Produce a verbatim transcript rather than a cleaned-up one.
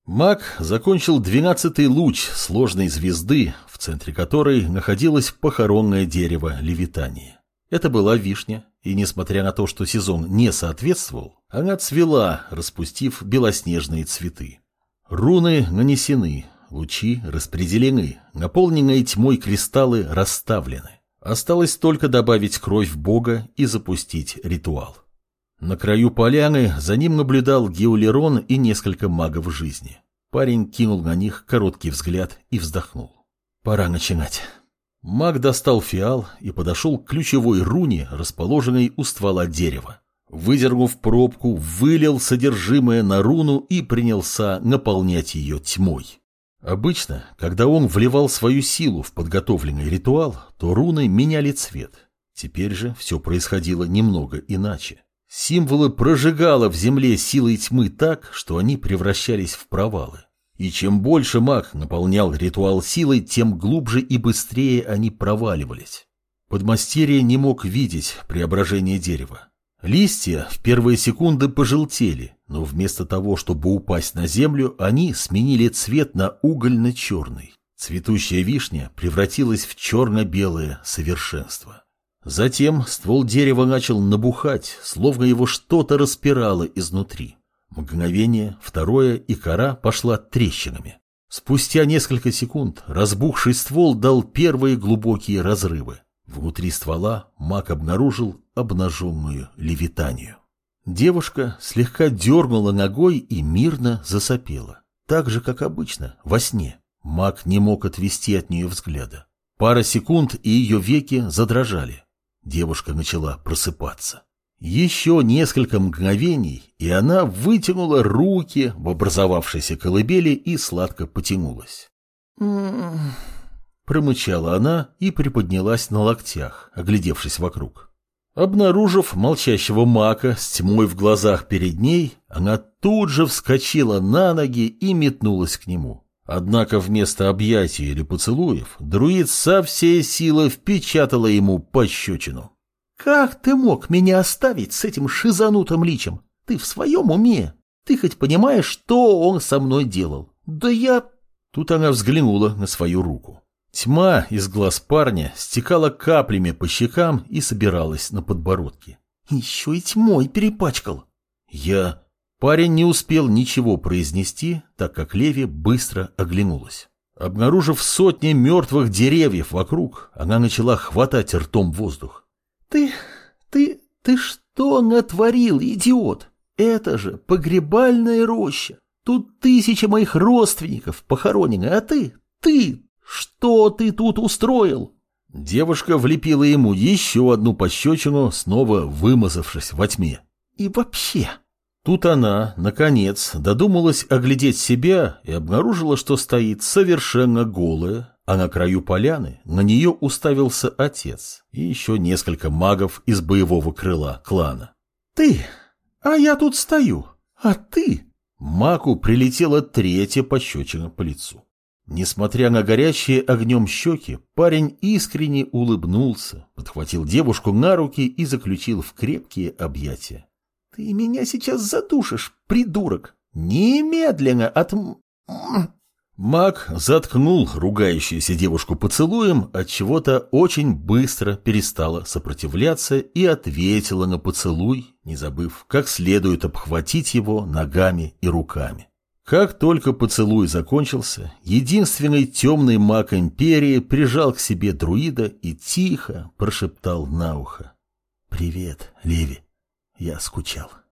Маг закончил двенадцатый луч сложной звезды, в центре которой находилось похоронное дерево Левитании. Это была вишня, и несмотря на то, что сезон не соответствовал, она цвела, распустив белоснежные цветы. Руны нанесены, лучи распределены, наполненные тьмой кристаллы расставлены. Осталось только добавить кровь Бога и запустить ритуал. На краю поляны за ним наблюдал Геолерон и несколько магов жизни. Парень кинул на них короткий взгляд и вздохнул. Пора начинать. Маг достал фиал и подошел к ключевой руне, расположенной у ствола дерева. Выдернув пробку, вылил содержимое на руну и принялся наполнять ее тьмой. Обычно, когда он вливал свою силу в подготовленный ритуал, то руны меняли цвет. Теперь же все происходило немного иначе. Символы прожигало в земле силой тьмы так, что они превращались в провалы. И чем больше маг наполнял ритуал силой, тем глубже и быстрее они проваливались. Подмастерье не мог видеть преображение дерева. Листья в первые секунды пожелтели, но вместо того, чтобы упасть на землю, они сменили цвет на угольно-черный. Цветущая вишня превратилась в черно-белое совершенство. Затем ствол дерева начал набухать, словно его что-то распирало изнутри. Мгновение, второе, и кора пошла трещинами. Спустя несколько секунд разбухший ствол дал первые глубокие разрывы. Внутри ствола маг обнаружил обнаженную Левитанию. Девушка слегка дернула ногой и мирно засопела. Так же, как обычно, во сне. Маг не мог отвести от нее взгляда. Пара секунд, и ее веки задрожали. Девушка начала просыпаться. Еще несколько мгновений, и она вытянула руки в образовавшейся колыбели и сладко потянулась. Промычала она и приподнялась на локтях, оглядевшись вокруг. Обнаружив молчащего мака с тьмой в глазах перед ней, она тут же вскочила на ноги и метнулась к нему. Однако вместо объятий или поцелуев друид со всей силы впечатала ему пощечину. «Как ты мог меня оставить с этим шизанутым личем? Ты в своем уме? Ты хоть понимаешь, что он со мной делал? Да я...» Тут она взглянула на свою руку. Тьма из глаз парня стекала каплями по щекам и собиралась на подбородке. «Еще и тьмой перепачкал». «Я...» Парень не успел ничего произнести, так как Леви быстро оглянулась. Обнаружив сотни мертвых деревьев вокруг, она начала хватать ртом воздух. «Ты... ты... ты что натворил, идиот? Это же погребальная роща. Тут тысячи моих родственников похоронены, а ты... ты... что ты тут устроил?» Девушка влепила ему еще одну пощечину, снова вымазавшись во тьме. «И вообще...» Тут она, наконец, додумалась оглядеть себя и обнаружила, что стоит совершенно голая, а на краю поляны на нее уставился отец и еще несколько магов из боевого крыла клана. «Ты! А я тут стою! А ты!» Маку прилетела третья пощечина по лицу. Несмотря на горящие огнем щеки, парень искренне улыбнулся, подхватил девушку на руки и заключил в крепкие объятия. «Ты меня сейчас задушишь, придурок! Немедленно от...» Маг заткнул ругающуюся девушку поцелуем, от чего-то очень быстро перестала сопротивляться и ответила на поцелуй, не забыв, как следует обхватить его ногами и руками. Как только поцелуй закончился, единственный темный маг империи прижал к себе друида и тихо прошептал на ухо: «Привет, Леви. Я скучал».